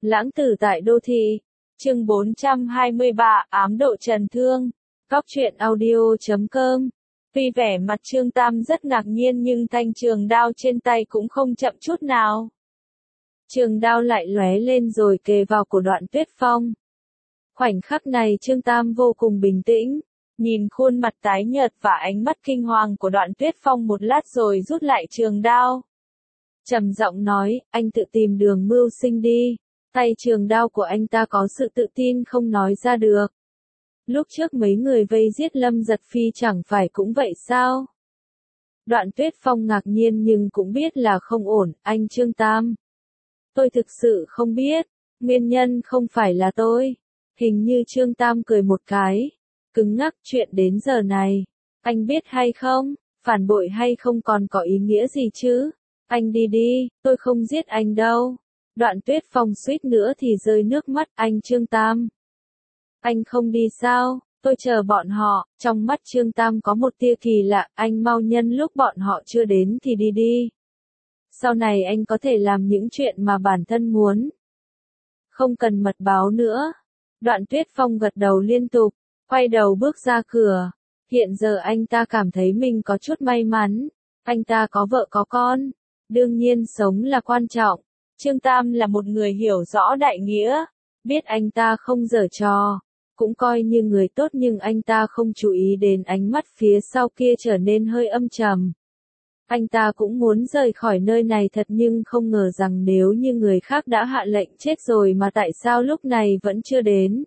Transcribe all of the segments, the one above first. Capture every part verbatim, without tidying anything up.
Lãng tử tại đô thị. Chương bốn trăm hai mươi ba, ám độ trần thương. Góc truyện audio chấm com. Tuy vẻ mặt Trương Tam rất ngạc nhiên nhưng thanh trường đao trên tay cũng không chậm chút nào. Trường đao lại lóe lên rồi kề vào cổ Đoạn Tuyết Phong. Khoảnh khắc này Trương Tam vô cùng bình tĩnh, nhìn khuôn mặt tái nhợt và ánh mắt kinh hoàng của Đoạn Tuyết Phong một lát rồi rút lại trường đao. Trầm giọng nói, anh tự tìm đường mưu sinh đi. Tay trường đao của anh ta có sự tự tin không nói ra được. Lúc trước mấy người vây giết Lâm Giật Phi chẳng phải cũng vậy sao? Đoạn Tuyết Phong ngạc nhiên nhưng cũng biết là không ổn, anh Trương Tam. Tôi thực sự không biết, nguyên nhân không phải là tôi. Hình như Trương Tam cười một cái, cứng ngắc. Chuyện đến giờ này, anh biết hay không, phản bội hay không còn có ý nghĩa gì chứ? Anh đi đi, tôi không giết anh đâu. Đoạn Tuyết Phong suýt nữa thì rơi nước mắt, anh Trương Tam. Anh không đi sao, tôi chờ bọn họ. Trong mắt Trương Tam có một tia kỳ lạ, anh mau nhân lúc bọn họ chưa đến thì đi đi. Sau này anh có thể làm những chuyện mà bản thân muốn. Không cần mật báo nữa. Đoạn Tuyết Phong gật đầu liên tục, quay đầu bước ra cửa. Hiện giờ anh ta cảm thấy mình có chút may mắn. Anh ta có vợ có con. Đương nhiên sống là quan trọng. Trương Tam là một người hiểu rõ đại nghĩa. Biết anh ta không giở trò. Cũng coi như người tốt nhưng anh ta không chú ý đến ánh mắt phía sau kia trở nên hơi âm trầm. Anh ta cũng muốn rời khỏi nơi này thật nhưng không ngờ rằng nếu như người khác đã hạ lệnh chết rồi mà tại sao lúc này vẫn chưa đến.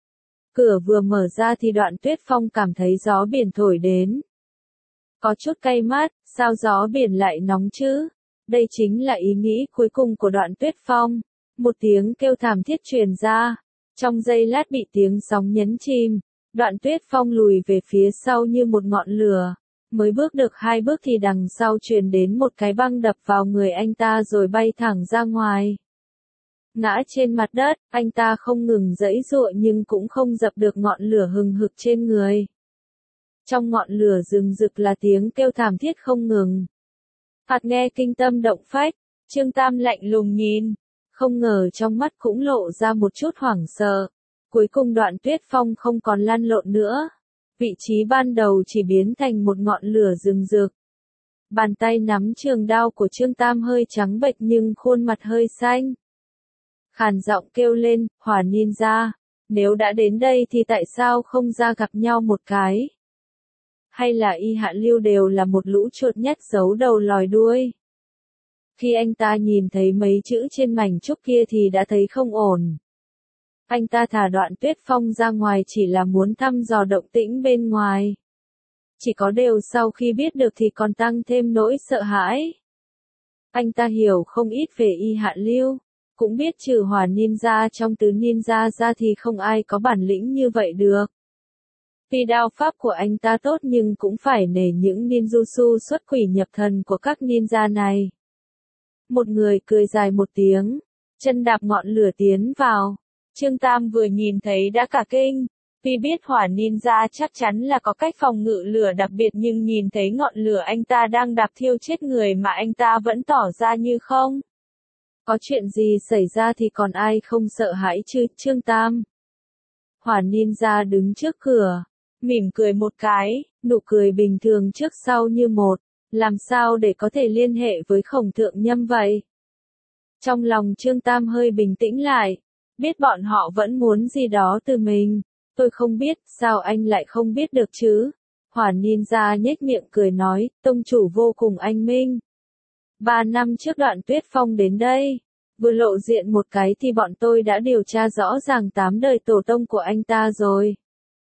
Cửa vừa mở ra thì Đoạn Tuyết Phong cảm thấy gió biển thổi đến. Có chút cay mắt, sao gió biển lại nóng chứ? Đây chính là ý nghĩ cuối cùng của Đoạn Tuyết Phong. Một tiếng kêu thảm thiết truyền ra. Trong giây lát bị tiếng sóng nhấn chìm. Đoạn Tuyết Phong lùi về phía sau như một ngọn lửa. Mới bước được hai bước thì đằng sau truyền đến một cái băng đập vào người anh ta rồi bay thẳng ra ngoài. Ngã trên mặt đất, anh ta không ngừng giãy giụa nhưng cũng không dập được ngọn lửa hừng hực trên người. Trong ngọn lửa rừng rực là tiếng kêu thảm thiết không ngừng. Hạt nghe kinh tâm động phách, Trương Tam lạnh lùng nhìn, không ngờ trong mắt cũng lộ ra một chút hoảng sợ. Cuối cùng Đoạn Tuyết Phong không còn lăn lộn nữa. Vị trí ban đầu chỉ biến thành một ngọn lửa rừng rực. Bàn tay nắm trường đao của Trương Tam hơi trắng bệch nhưng khuôn mặt hơi xanh. Khàn giọng kêu lên, Hỏa Ninja, nếu đã đến đây thì tại sao không ra gặp nhau một cái? Hay là Y Hạ Lưu đều là một lũ chuột nhắt giấu đầu lòi đuôi? Khi anh ta nhìn thấy mấy chữ trên mảnh trúc kia thì đã thấy không ổn. Anh ta thả Đoạn Tuyết Phong ra ngoài chỉ là muốn thăm dò động tĩnh bên ngoài. Chỉ có điều sau khi biết được thì còn tăng thêm nỗi sợ hãi. Anh ta hiểu không ít về Y Hạ Lưu, cũng biết trừ Hỏa Ninja trong tứ ninja ra thì không ai có bản lĩnh như vậy được. Tuy đao pháp của anh ta tốt nhưng cũng phải nể những ninjutsu xuất quỷ nhập thần của các ninja này. Một người cười dài một tiếng, chân đạp ngọn lửa tiến vào. Trương Tam vừa nhìn thấy đã cả kinh. Tuy biết Hỏa Ninja chắc chắn là có cách phòng ngự lửa đặc biệt nhưng nhìn thấy ngọn lửa anh ta đang đạp thiêu chết người mà anh ta vẫn tỏ ra như không. Có chuyện gì xảy ra thì còn ai không sợ hãi chứ, Trương Tam? Hỏa Ninja đứng trước cửa, mỉm cười một cái, nụ cười bình thường trước sau như một. Làm sao để có thể liên hệ với Khổng Thượng Nhâm vậy? Trong lòng Trương Tam hơi bình tĩnh lại. Biết bọn họ vẫn muốn gì đó từ mình. Tôi không biết, sao anh lại không biết được chứ? Hỏa Ninja nhếch miệng cười nói, tông chủ vô cùng anh minh. Ba năm trước Đoạn Tuyết Phong đến đây, vừa lộ diện một cái thì bọn tôi đã điều tra rõ ràng tám đời tổ tông của anh ta rồi.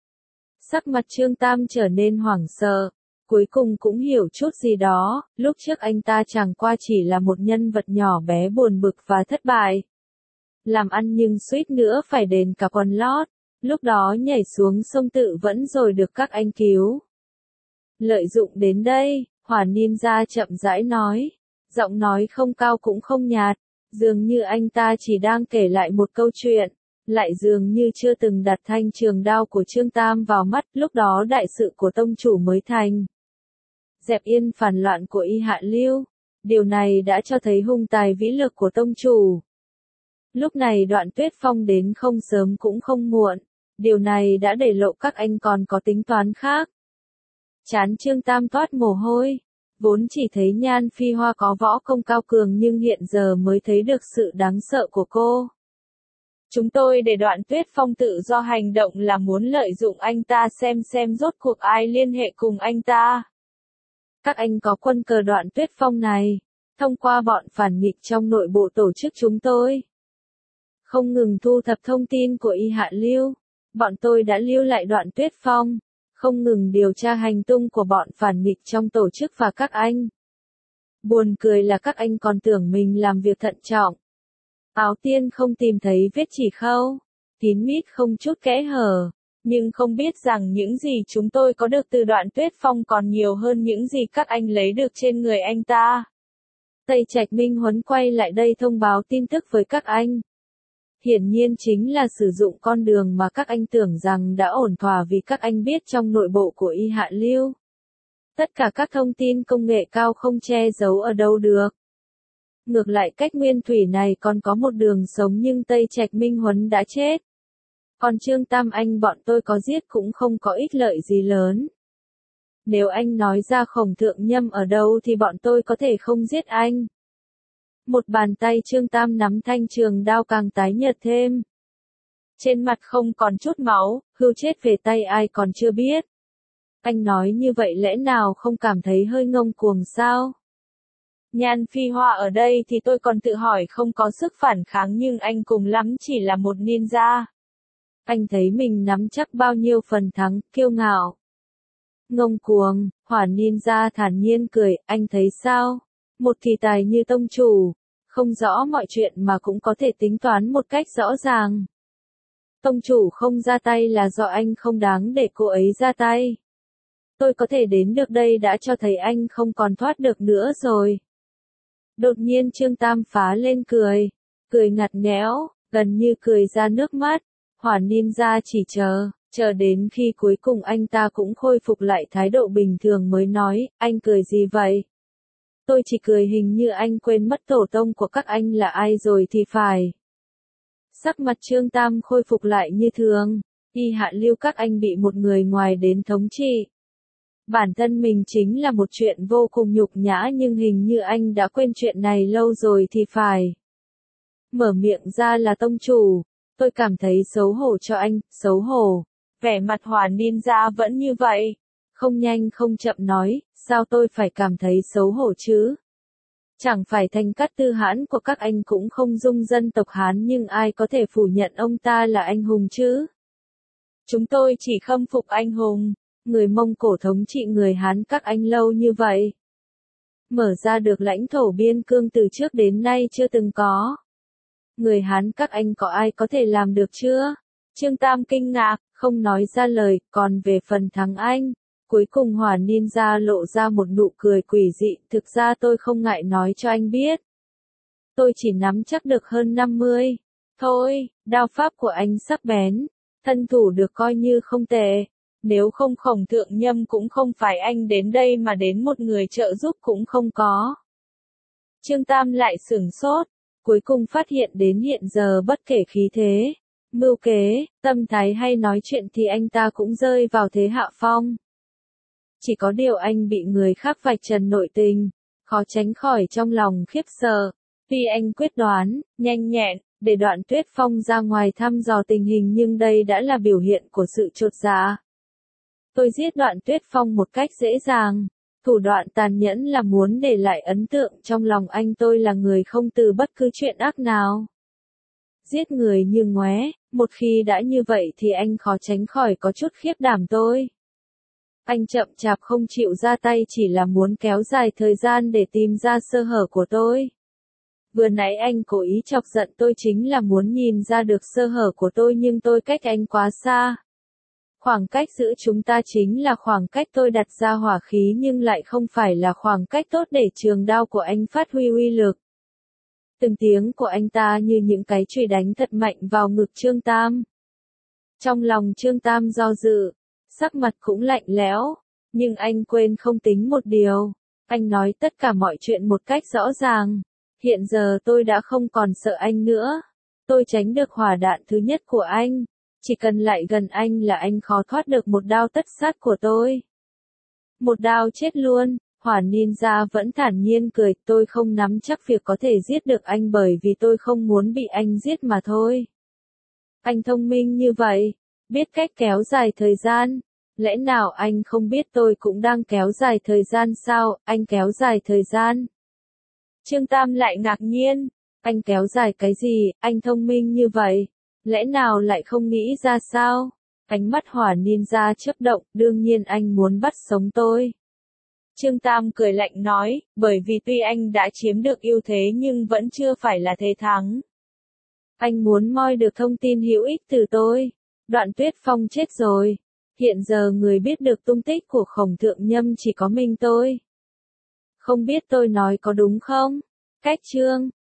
Sắc mặt Trương Tam trở nên hoảng sợ, cuối cùng cũng hiểu chút gì đó, lúc trước anh ta chẳng qua chỉ là một nhân vật nhỏ bé buồn bực và thất bại. Làm ăn nhưng suýt nữa phải đền cả quần lót, lúc đó nhảy xuống sông tự vẫn rồi được các anh cứu. Lợi dụng đến đây, Hỏa Ninja chậm rãi nói, giọng nói không cao cũng không nhạt, dường như anh ta chỉ đang kể lại một câu chuyện, lại dường như chưa từng đặt thanh trường đao của Trương Tam vào mắt, lúc đó đại sự của tông chủ mới thành. Dẹp yên phản loạn của Y Hạ Lưu, điều này đã cho thấy hung tài vĩ lực của tông chủ. Lúc này Đoạn Tuyết Phong đến không sớm cũng không muộn, điều này đã để lộ các anh còn có tính toán khác. Trán Trương Tam toát mồ hôi, vốn chỉ thấy Nhan Phi Hoa có võ công cao cường nhưng hiện giờ mới thấy được sự đáng sợ của cô. Chúng tôi để Đoạn Tuyết Phong tự do hành động là muốn lợi dụng anh ta xem xem rốt cuộc ai liên hệ cùng anh ta. Các anh có quân cờ Đoạn Tuyết Phong này, thông qua bọn phản nghịch trong nội bộ tổ chức chúng tôi. Không ngừng thu thập thông tin của Y Hạ Lưu, bọn tôi đã lưu lại Đoạn Tuyết Phong, không ngừng điều tra hành tung của bọn phản nghịch trong tổ chức và các anh. Buồn cười là các anh còn tưởng mình làm việc thận trọng. Áo tiên không tìm thấy vết chỉ khâu, kín mít không chút kẽ hở, nhưng không biết rằng những gì chúng tôi có được từ Đoạn Tuyết Phong còn nhiều hơn những gì các anh lấy được trên người anh ta. Tây Trạch Minh Huấn quay lại đây thông báo tin tức với các anh. Hiển nhiên chính là sử dụng con đường mà các anh tưởng rằng đã ổn thỏa vì các anh biết trong nội bộ của Y Hạ Lưu. Tất cả các thông tin công nghệ cao không che giấu ở đâu được. Ngược lại cách Nguyên Thủy này còn có một đường sống nhưng Tây Trạch Minh Huấn đã chết. Còn Trương Tam anh bọn tôi có giết cũng không có ích lợi gì lớn. Nếu anh nói ra Khổng Thượng Nhâm ở đâu thì bọn tôi có thể không giết anh. Một bàn tay Trương Tam nắm thanh trường đao càng tái nhợt thêm. Trên mặt không còn chút máu, hưu chết về tay ai còn chưa biết. Anh nói như vậy lẽ nào không cảm thấy hơi ngông cuồng sao? Nhan Phi Hoa ở đây thì tôi còn tự hỏi không có sức phản kháng nhưng anh cùng lắm chỉ là một ninja. Anh thấy mình nắm chắc bao nhiêu phần thắng, kiêu ngạo. Ngông cuồng, Hỏa ninja thản nhiên cười, anh thấy sao? Một kỳ tài như tông chủ, không rõ mọi chuyện mà cũng có thể tính toán một cách rõ ràng. Tông chủ không ra tay là do anh không đáng để cô ấy ra tay. Tôi có thể đến được đây đã cho thấy anh không còn thoát được nữa rồi. Đột nhiên Trương Tam phá lên cười, cười ngặt nghẽo, gần như cười ra nước mắt. Hỏa ninja chỉ chờ, chờ đến khi cuối cùng anh ta cũng khôi phục lại thái độ bình thường mới nói, anh cười gì vậy? Tôi chỉ cười hình như anh quên mất tổ tông của các anh là ai rồi thì phải. Sắc mặt Trương Tam khôi phục lại như thường, Y Hạ Lưu các anh bị một người ngoài đến thống trị. Bản thân mình chính là một chuyện vô cùng nhục nhã nhưng hình như anh đã quên chuyện này lâu rồi thì phải. Mở miệng ra là tông chủ, tôi cảm thấy xấu hổ cho anh, xấu hổ. Vẻ mặt Hỏa ninja vẫn như vậy. Không nhanh không chậm nói, sao tôi phải cảm thấy xấu hổ chứ? Chẳng phải Thành Cát Tư Hãn của các anh cũng không dung dân tộc Hán nhưng ai có thể phủ nhận ông ta là anh hùng chứ? Chúng tôi chỉ khâm phục anh hùng, người Mông Cổ thống trị người Hán các anh lâu như vậy. Mở ra được lãnh thổ biên cương từ trước đến nay chưa từng có. Người Hán các anh có ai có thể làm được chưa? Trương Tam kinh ngạc, không nói ra lời, còn về phần thắng anh. Cuối cùng Hỏa ninja lộ ra một nụ cười quỷ dị, thực ra tôi không ngại nói cho anh biết. Tôi chỉ nắm chắc được hơn năm mươi. Thôi, đao pháp của anh sắc bén, thân thủ được coi như không tệ. Nếu không Khổng Thượng Nhâm cũng không phải anh đến đây mà đến một người trợ giúp cũng không có. Trương Tam lại sửng sốt, cuối cùng phát hiện đến hiện giờ bất kể khí thế, mưu kế, tâm thái hay nói chuyện thì anh ta cũng rơi vào thế hạ phong. Chỉ có điều anh bị người khác vạch trần nội tình, khó tránh khỏi trong lòng khiếp sợ. Tuy anh quyết đoán, nhanh nhẹn, để Đoạn Tuyết Phong ra ngoài thăm dò tình hình nhưng đây đã là biểu hiện của sự chột dạ. Tôi giết Đoạn Tuyết Phong một cách dễ dàng. Thủ đoạn tàn nhẫn là muốn để lại ấn tượng trong lòng anh tôi là người không từ bất cứ chuyện ác nào. Giết người như ngoé, một khi đã như vậy thì anh khó tránh khỏi có chút khiếp đảm tôi. Anh chậm chạp không chịu ra tay chỉ là muốn kéo dài thời gian để tìm ra sơ hở của tôi. Vừa nãy anh cố ý chọc giận tôi chính là muốn nhìn ra được sơ hở của tôi nhưng tôi cách anh quá xa. Khoảng cách giữa chúng ta chính là khoảng cách tôi đặt ra hỏa khí nhưng lại không phải là khoảng cách tốt để trường đao của anh phát huy uy lực. Từng tiếng của anh ta như những cái chùy đánh thật mạnh vào ngực Trương Tam. Trong lòng Trương Tam do dự, sắc mặt cũng lạnh lẽo, nhưng anh quên không tính một điều. Anh nói tất cả mọi chuyện một cách rõ ràng. Hiện giờ tôi đã không còn sợ anh nữa. Tôi tránh được hỏa đạn thứ nhất của anh. Chỉ cần lại gần anh là anh khó thoát được một đao tất sát của tôi. Một đao chết luôn. Hỏa ninja vẫn thản nhiên cười, tôi không nắm chắc việc có thể giết được anh bởi vì tôi không muốn bị anh giết mà thôi. Anh thông minh như vậy, biết cách kéo dài thời gian. Lẽ nào anh không biết tôi cũng đang kéo dài thời gian sao, anh kéo dài thời gian. Trương Tam lại ngạc nhiên, anh kéo dài cái gì, anh thông minh như vậy, lẽ nào lại không nghĩ ra sao? Ánh mắt hỏa ninja chớp động, đương nhiên anh muốn bắt sống tôi. Trương Tam cười lạnh nói, bởi vì tuy anh đã chiếm được ưu thế nhưng vẫn chưa phải là thế thắng. Anh muốn moi được thông tin hữu ích từ tôi. Đoạn Tuyết Phong chết rồi. Hiện giờ người biết được tung tích của Khổng Thượng Nhâm chỉ có mình tôi. Không biết tôi nói có đúng không? Cách chương